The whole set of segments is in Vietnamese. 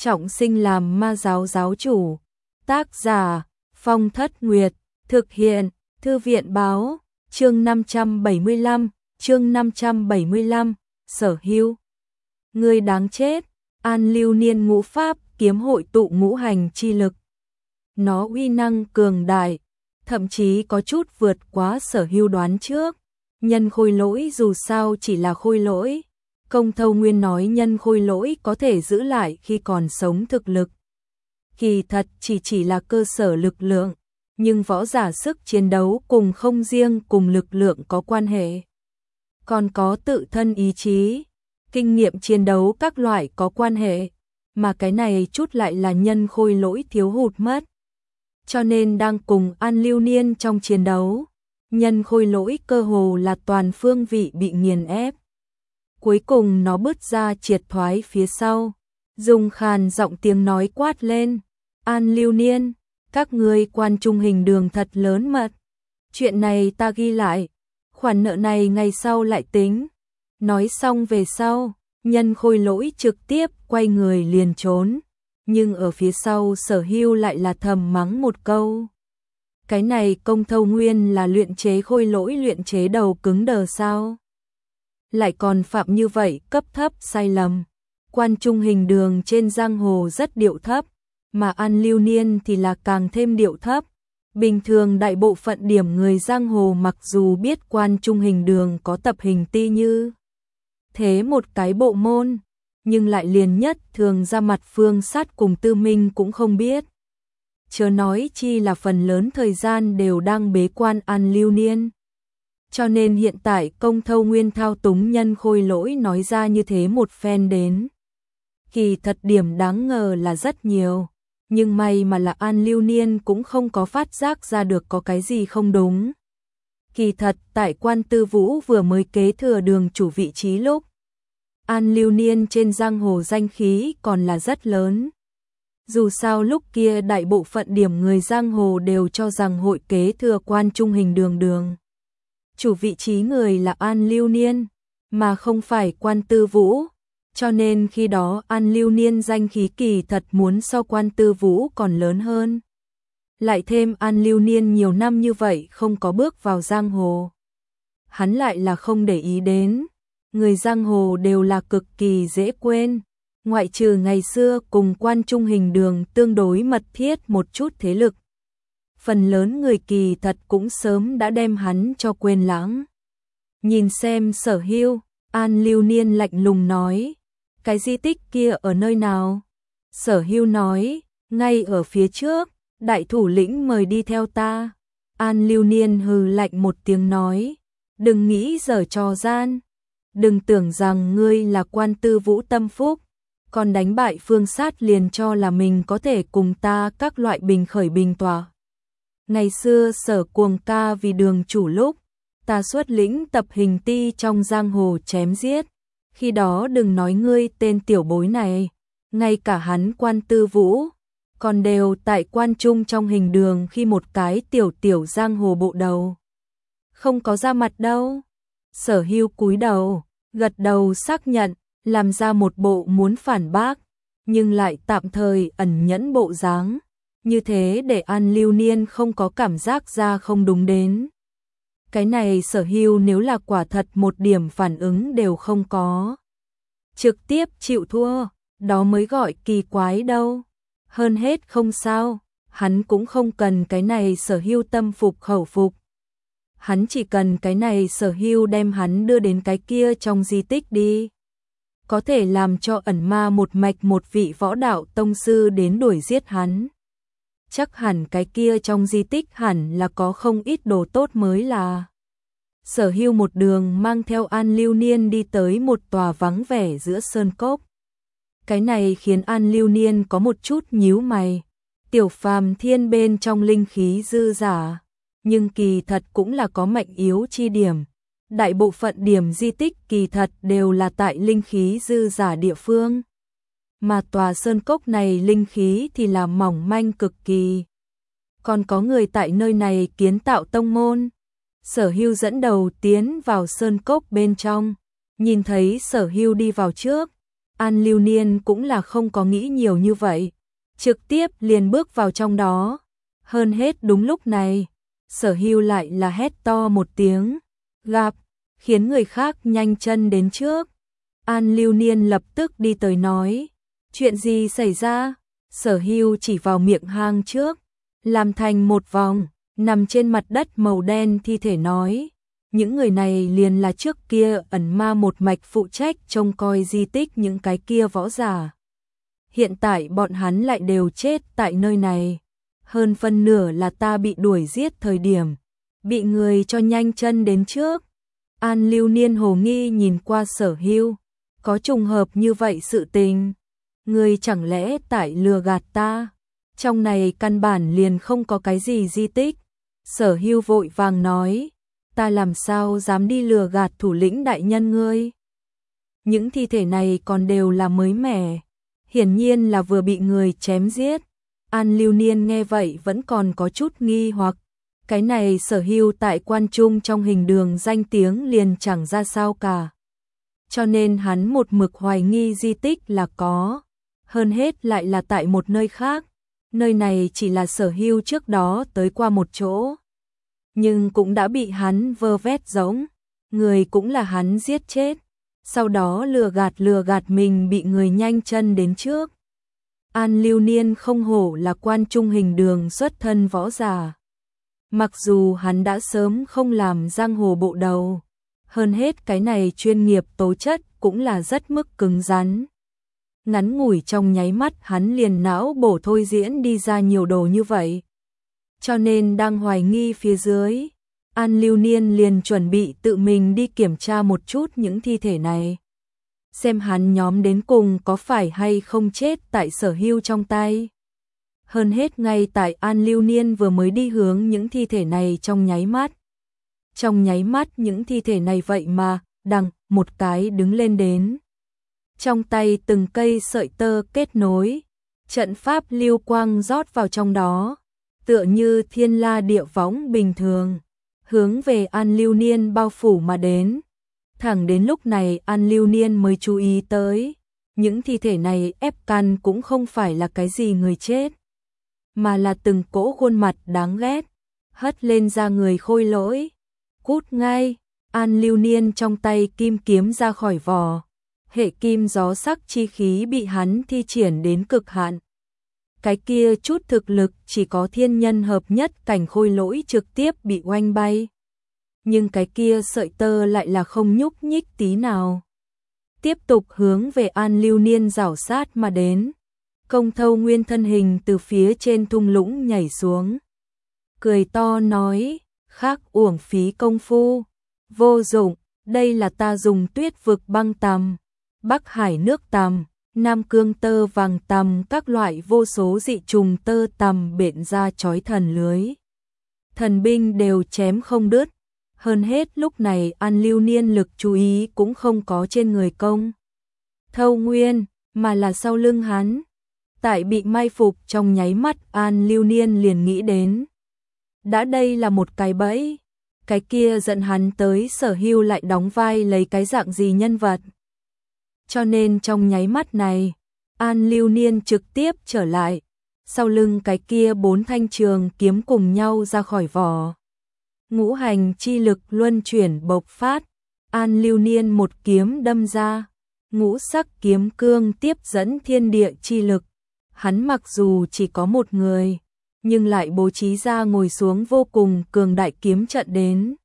trọng sinh làm ma giáo giáo chủ. Tác giả Phong Thất Nguyệt. Thực hiện Thư viện Báo. Chương 575. Sở Hưu. Ngươi đáng chết. An Lưu Niên ngũ pháp kiếm hội tụ ngũ hành chi lực. Nó uy năng cường đại, thậm chí có chút vượt quá Sở Hưu đoán trước. Nhân khôi lỗi dù sao chỉ là khôi lỗi. Công Thâu Nguyên nói nhân khôi lỗi có thể giữ lại khi còn sống thực lực. Kỳ thật chỉ là cơ sở lực lượng, nhưng võ giả sức chiến đấu cùng không riêng cùng lực lượng có quan hệ. Còn có tự thân ý chí, kinh nghiệm chiến đấu các loại có quan hệ, mà cái này chút lại là nhân khôi lỗi thiếu hụt mất. Cho nên đang cùng An Lưu Niên trong chiến đấu, nhân khôi lỗi cơ hồ là toàn phương vị bị nghiền ép. Cuối cùng nó bứt ra triệt thoái phía sau, dùng khàn giọng tiếng nói quát lên, An Lưu Niên, các ngươi Quan Trung Hình Đường thật lớn mật. Chuyện này ta ghi lại, khoản nợ này ngày sau lại tính. Nói xong về sau, nhân khôi lỗi trực tiếp quay người liền trốn, nhưng ở phía sau Sở Hưu lại là thầm mắng một câu. Cái này Công Thâu Nguyên là luyện chế khôi lỗi luyện chế đầu cứng đờ sao? Lại còn phạm như vậy cấp thấp sai lầm. Quan Trung Hình Đường trên giang hồ rất điệu thấp, mà An Lưu Niên thì là càng thêm điệu thấp. Bình thường đại bộ phận điểm người giang hồ mặc dù biết Quan Trung Hình Đường có tập hình ti như thế một cái bộ môn, nhưng lại liền nhất thường ra mặt Phương Sát cùng Tư Minh cũng không biết. Chớ nói chi là phần lớn thời gian đều đang bế quan An Lưu Niên. Cho nên hiện tại Công Thâu Nguyên thao túng nhân khôi lỗi nói ra như thế một phen đến. Kỳ thật điểm đáng ngờ là rất nhiều, nhưng may mà là An Lưu Niên cũng không có phát giác ra được có cái gì không đúng. Kỳ thật tại Quan Tư Vũ vừa mới kế thừa đường chủ vị trí lúc, An Lưu Niên trên giang hồ danh khí còn là rất lớn. Dù sao lúc kia đại bộ phận điểm người giang hồ đều cho rằng hội kế thừa Quan Trung Hình Đường. Chủ vị trí người là An Lưu Niên, mà không phải Quan Tư Vũ. Cho nên khi đó An Lưu Niên danh khí kỳ thật muốn so Quan Tư Vũ còn lớn hơn. Lại thêm An Lưu Niên nhiều năm như vậy không có bước vào giang hồ. Hắn lại là không để ý đến. Người giang hồ đều là cực kỳ dễ quên. Ngoại trừ ngày xưa cùng Quan Trung Hình Đường tương đối mật thiết một chút thế lực. Phần lớn người kỳ thật cũng sớm đã đem hắn cho quên lãng. Nhìn xem Sở Hưu, An Lưu Niên lạnh lùng nói. Cái di tích kia ở nơi nào? Sở Hưu nói, ngay ở phía trước, đại thủ lĩnh mời đi theo ta. An Lưu Niên hừ lạnh một tiếng nói, đừng nghĩ giở trò gian. Đừng tưởng rằng ngươi là Quan Tư Vũ tâm phúc, còn đánh bại Phương Sát liền cho là mình có thể cùng ta các loại bình khởi bình tỏa. Ngày xưa Sở Cuồng ca vì đường chủ lúc, ta xuất lĩnh tập hình ti trong giang hồ chém giết. Khi đó đừng nói ngươi tên tiểu bối này, ngay cả hắn Quan Tư Vũ, còn đều tại Quan Trung trong Hình Đường khi một cái tiểu giang hồ bộ đầu. Không có ra mặt đâu. Sở Hưu cúi đầu, gật đầu xác nhận, làm ra một bộ muốn phản bác, nhưng lại tạm thời ẩn nhẫn bộ dáng. Như thế để An Lưu Niên không có cảm giác ra không đúng đến. Cái này Sở Hưu nếu là quả thật một điểm phản ứng đều không có. Trực tiếp chịu thua, đó mới gọi kỳ quái đâu. Hơn hết không sao, hắn cũng không cần cái này Sở Hưu tâm phục khẩu phục. Hắn chỉ cần cái này Sở Hưu đem hắn đưa đến cái kia trong di tích đi. Có thể làm cho ẩn ma một mạch một vị võ đạo tông sư đến đuổi giết hắn. Chắc hẳn cái kia trong di tích hẳn là có không ít đồ tốt mới là. Sở Hưu một đường mang theo An Lưu Niên đi tới một tòa vắng vẻ giữa sơn cốc. Cái này khiến An Lưu Niên có một chút nhíu mày. Tiểu phàm thiên bên trong linh khí dư giả, nhưng kỳ thật cũng là có mạnh yếu chi điểm. Đại bộ phận điểm di tích kỳ thật đều là tại linh khí dư giả địa phương. Mà tòa sơn cốc này linh khí thì là mỏng manh cực kỳ. Còn có người tại nơi này kiến tạo tông môn. Sở Hưu dẫn đầu tiến vào sơn cốc bên trong, nhìn thấy Sở Hưu đi vào trước, An Lưu Niên cũng là không có nghĩ nhiều như vậy, trực tiếp liền bước vào trong đó. Hơn hết đúng lúc này, Sở Hưu lại là hét to một tiếng, gặp, khiến người khác nhanh chân đến trước. An Lưu Niên lập tức đi tới nói, chuyện gì xảy ra? Sở Hưu chỉ vào miệng hang trước, làm thành một vòng, nằm trên mặt đất màu đen thi thể nói, những người này liền là trước kia ẩn ma một mạch phụ trách trông coi di tích những cái kia võ giả. Hiện tại bọn hắn lại đều chết tại nơi này, hơn phân nửa là ta bị đuổi giết thời điểm, bị người cho nhanh chân đến trước. An Lưu Niên hồ nghi nhìn qua Sở Hưu, có trùng hợp như vậy sự tình, người chẳng lẽ tại lừa gạt ta? Trong này căn bản liền không có cái gì di tích. Sở Hưu vội vàng nói, ta làm sao dám đi lừa gạt thủ lĩnh đại nhân ngươi? Những thi thể này còn đều là mới mẻ, hiển nhiên là vừa bị người chém giết. An Lưu Niên nghe vậy vẫn còn có chút nghi hoặc, cái này Sở Hưu tại quan trung trong hình đường danh tiếng liền chẳng ra sao cả. Cho nên hắn một mực hoài nghi di tích là có, hơn hết lại là tại một nơi khác. Nơi này chỉ là Sở Hưu trước đó tới qua một chỗ, nhưng cũng đã bị hắn vơ vét giống, người cũng là hắn giết chết, sau đó lừa gạt mình bị người nhanh chân đến trước. An Lưu Niên không hổ là quan trung hình đường xuất thân võ giả. Mặc dù hắn đã sớm không làm giang hồ bộ đầu, hơn hết cái này chuyên nghiệp tố chất cũng là rất mức cứng rắn. Ngắn ngủi trong nháy mắt hắn liền não bổ thôi diễn đi ra nhiều đồ như vậy. Cho nên đang hoài nghi phía dưới, An Lưu Niên liền chuẩn bị tự mình đi kiểm tra một chút những thi thể này. Xem hắn nhóm đến cùng có phải hay không chết tại Sở Hưu trong tay. Hơn hết ngay tại An Lưu Niên vừa mới đi hướng những thi thể này trong nháy mắt. Trong nháy mắt những thi thể này vậy mà, đằng, một cái đứng lên đến. Trong tay từng cây sợi tơ kết nối, trận pháp lưu quang rót vào trong đó, tựa như thiên la địa võng bình thường, hướng về An Lưu Niên bao phủ mà đến. Thẳng đến lúc này An Lưu Niên mới chú ý tới, những thi thể này ép căn cũng không phải là cái gì người chết, mà là từng cỗ khuôn mặt đáng ghét, hất lên ra người khôi lỗi. Cút ngay, An Lưu Niên trong tay kim kiếm ra khỏi vỏ, hệ kim gió sắc chi khí bị hắn thi triển đến cực hạn. Cái kia chút thực lực chỉ có thiên nhân hợp nhất cảnh khôi lỗi trực tiếp bị oanh bay. Nhưng cái kia sợi tơ lại là không nhúc nhích tí nào. Tiếp tục hướng về An Lưu Niên rảo sát mà đến. Công Thâu Nguyên thân hình từ phía trên thung lũng nhảy xuống. Cười to nói, khác uổng phí công phu. Vô dụng, đây là ta dùng tuyết vực băng tằm, Bắc Hải nước tằm, Nam Cương tơ vàng tằm, các loại vô số dị trùng tơ tằm bện ra chói thần lưới. Thần binh đều chém không đứt. Hơn hết lúc này An Lưu Niên lực chú ý cũng không có trên người Công Thâu Nguyên, mà là sau lưng hắn. Tại bị mai phục trong nháy mắt An Lưu Niên liền nghĩ đến. Đã đây là một cái bẫy, cái kia dẫn hắn tới Sở Hưu lại đóng vai lấy cái dạng gì nhân vật. Cho nên trong nháy mắt này, An Lưu Niên trực tiếp trở lại, sau lưng cái kia 4 thanh trường kiếm cùng nhau ra khỏi vỏ. Ngũ hành chi lực luân chuyển bộc phát, An Lưu Niên một kiếm đâm ra, ngũ sắc kiếm cương tiếp dẫn thiên địa chi lực. Hắn mặc dù chỉ có một người, nhưng lại bố trí ra ngồi xuống vô cùng cường đại kiếm trận đến.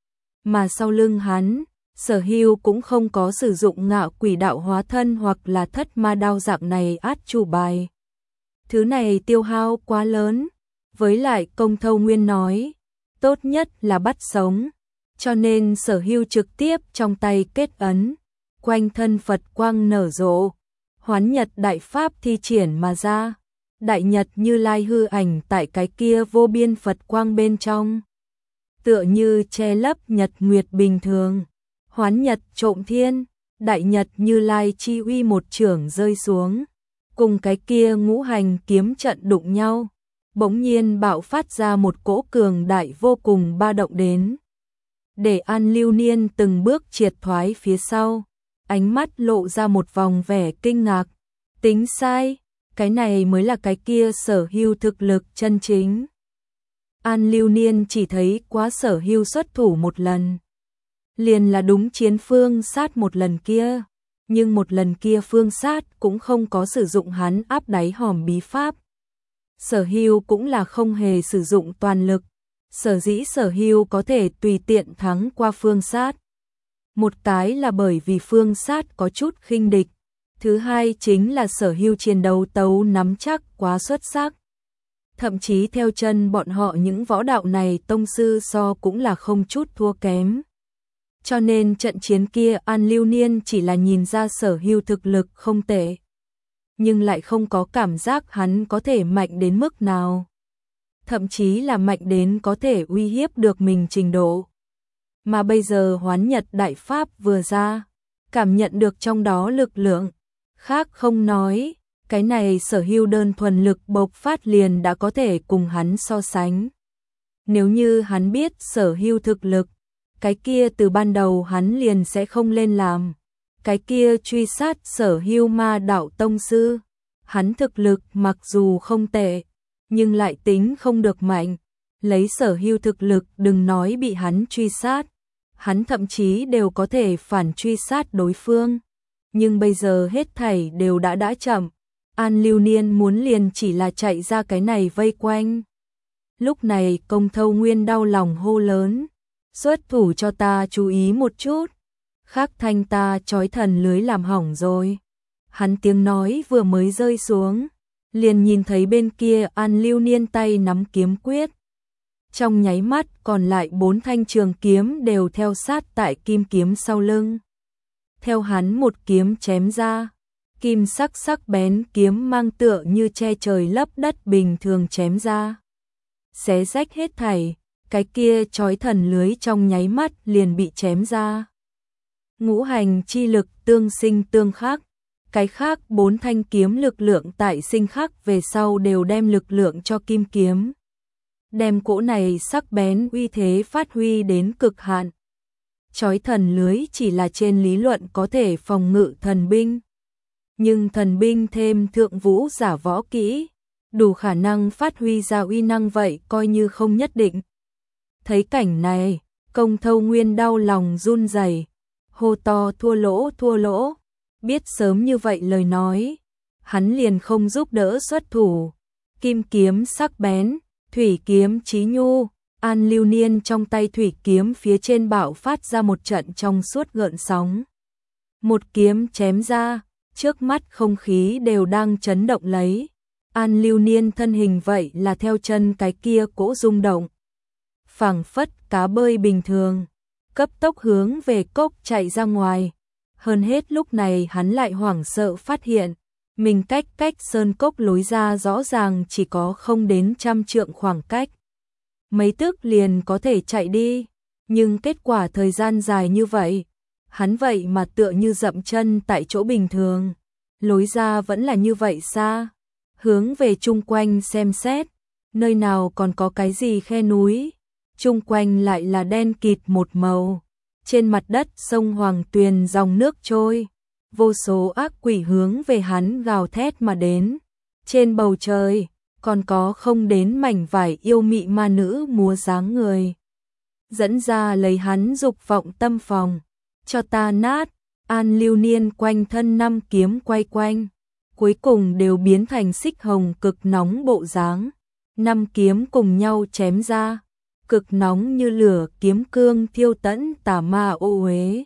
Mà sau lưng hắn, Sở Hưu cũng không có sử dụng ngạo quỷ đạo hóa thân hoặc là thất ma đao dạng này át chủ bài. Thứ này tiêu hao quá lớn, với lại Công Thâu Nguyên nói, tốt nhất là bắt sống, cho nên Sở Hưu trực tiếp trong tay kết ấn, quanh thân Phật quang nở rộ, Hoán Nhật đại pháp thi triển mà ra, Đại Nhật Như Lai hư ảnh tại cái kia vô biên Phật quang bên trong, tựa như che lấp nhật nguyệt bình thường. Hoán Nhật trộm thiên, Đại Nhật Như Lai chi uy một chưởng rơi xuống, cùng cái kia ngũ hành kiếm trận đụng nhau, bỗng nhiên bạo phát ra một cỗ cường đại vô cùng ba động đến. Để An Lưu Niên từng bước triệt thoái phía sau, ánh mắt lộ ra một vòng vẻ kinh ngạc. Tính sai, cái này mới là cái kia Sở Hưu thực lực chân chính. An Lưu Niên chỉ thấy quá Sở Hưu xuất thủ một lần. Liền là đúng chiến phương sát một lần kia. Nhưng một lần kia phương sát cũng không có sử dụng hắn áp đáy hòm bí pháp. Sở Hưu cũng là không hề sử dụng toàn lực. Sở dĩ Sở Hưu có thể tùy tiện thắng qua phương sát. Một cái là bởi vì phương sát có chút khinh địch. Thứ hai chính là Sở Hưu chiến đấu tấu nắm chắc quá xuất sắc. Thậm chí theo chân bọn họ những võ đạo này tông sư so cũng là không chút thua kém. Cho nên trận chiến kia An Lưu Niên chỉ là nhìn ra Sở Hưu thực lực không tệ. Nhưng lại không có cảm giác hắn có thể mạnh đến mức nào. Thậm chí là mạnh đến có thể uy hiếp được mình trình độ. Mà bây giờ Hoán Nhật Đại Pháp vừa ra, cảm nhận được trong đó lực lượng. Khác không nói, cái này Sở Hưu đơn thuần lực bộc phát liền đã có thể cùng hắn so sánh. Nếu như hắn biết Sở Hưu thực lực, cái kia từ ban đầu hắn liền sẽ không lên làm. Cái kia truy sát Sở Hưu ma đạo tông sư. Hắn thực lực mặc dù không tệ, nhưng lại tính không được mạnh. Lấy Sở Hưu thực lực đừng nói bị hắn truy sát. Hắn thậm chí đều có thể phản truy sát đối phương. Nhưng bây giờ hết thảy đều đã chậm. An Lưu Niên muốn liền chỉ là chạy ra cái này vây quanh. Lúc này Công Thâu Nguyên đau lòng hô lớn. Xuất thủ cho ta chú ý một chút. Khác thanh ta trói thần lưới làm hỏng rồi. Hắn tiếng nói vừa mới rơi xuống. Liền nhìn thấy bên kia An Lưu Niên tay nắm kiếm quyết. Trong nháy mắt còn lại 4 thanh trường kiếm đều theo sát tại kim kiếm sau lưng. Theo hắn một kiếm chém ra. Kim sắc bén kiếm mang tựa như che trời lấp đất bình thường chém ra. Xé rách hết thảy. Cái kia trói thần lưới trong nháy mắt liền bị chém ra. Ngũ hành chi lực tương sinh tương khắc. Cái khác 4 thanh kiếm lực lượng tại sinh khắc về sau đều đem lực lượng cho kim kiếm. Đem cỗ này sắc bén uy thế phát huy đến cực hạn. Trói thần lưới chỉ là trên lý luận có thể phòng ngự thần binh. Nhưng thần binh thêm thượng vũ giả võ kỹ, đủ khả năng phát huy ra uy năng vậy coi như không nhất định. Thấy cảnh này, Công Thâu Nguyên đau lòng run rẩy, hô to thua lỗ, biết sớm như vậy lời nói, hắn liền không giúp đỡ xuất thủ. Kim kiếm sắc bén, thủy kiếm chí nhu, An Lưu Niên trong tay thủy kiếm phía trên bạo phát ra một trận trong suốt gợn sóng. Một kiếm chém ra, trước mắt không khí đều đang chấn động lấy. An Lưu Niên thân hình vậy là theo chân cái kia cỗ rung động. Phảng phất cá bơi bình thường, cấp tốc hướng về cốc chạy ra ngoài. Hơn hết lúc này hắn lại hoảng sợ phát hiện, mình cách sơn cốc lối ra rõ ràng chỉ có không đến 100 trượng khoảng cách. Mấy tức liền có thể chạy đi, nhưng kết quả thời gian dài như vậy, hắn vậy mà tựa như dậm chân tại chỗ bình thường. Lối ra vẫn là như vậy xa, hướng về chung quanh xem xét, nơi nào còn có cái gì khe núi, chung quanh lại là đen kịt một màu. Trên mặt đất sông Hoàng Tuyền dòng nước trôi, vô số ác quỷ hướng về hắn gào thét mà đến. Trên bầu trời, còn có không đến mảnh vải yêu mị ma nữ múa dáng người. Dẫn ra lấy hắn dục vọng tâm phòng, cho ta nát. An Lưu Niên quanh thân 5 kiếm quay quanh, cuối cùng đều biến thành xích hồng cực nóng bộ dáng. 5 kiếm cùng nhau chém ra, cực nóng như lửa kiếm cương thiêu tẫn tà ma ô uế.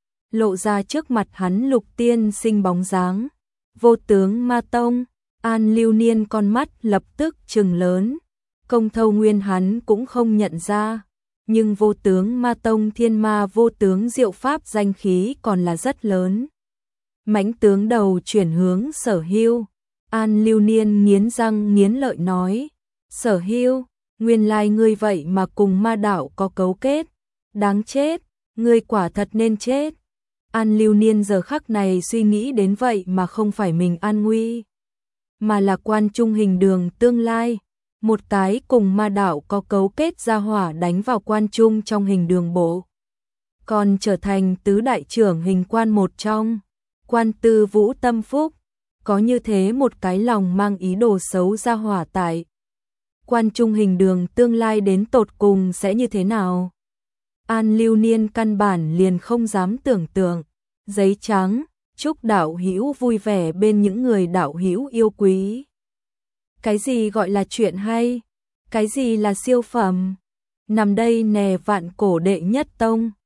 Lộ ra trước mặt hắn Lục Tiên Sinh bóng dáng. Vô tướng ma tông, An Lưu Niên con mắt lập tức trừng lớn. Công Thâu Nguyên hắn cũng không nhận ra. Nhưng vô tướng ma tông thiên ma vô tướng diệu pháp danh khí còn là rất lớn. Mãnh tướng đầu chuyển hướng Sở Hưu. An Lưu Niên nghiến răng nghiến lợi nói. Sở Hưu, nguyên lai ngươi vậy mà cùng ma đạo có cấu kết. Đáng chết, ngươi quả thật nên chết. An Lưu Niên giờ khắc này suy nghĩ đến vậy mà không phải mình an nguy, mà là Quan Trung Hình Đường tương lai. Một cái cùng ma đạo có cấu kết ra hỏa đánh vào Quan Trung trong Hình Đường bộ. còn trở thành tứ đại trưởng hình quan một trong. Quan Tư Vũ tâm phúc, có như thế một cái lòng mang ý đồ xấu ra hỏa tại. Quan Trung Hình Đường tương lai đến tột cùng sẽ như thế nào? An Lưu Niên căn bản liền không dám tưởng tượng. Giấy trắng, chúc đạo hữu vui vẻ bên những người đạo hữu yêu quý. Cái gì gọi là chuyện hay? Cái gì là siêu phẩm? Nằm đây nè vạn cổ đệ nhất tông.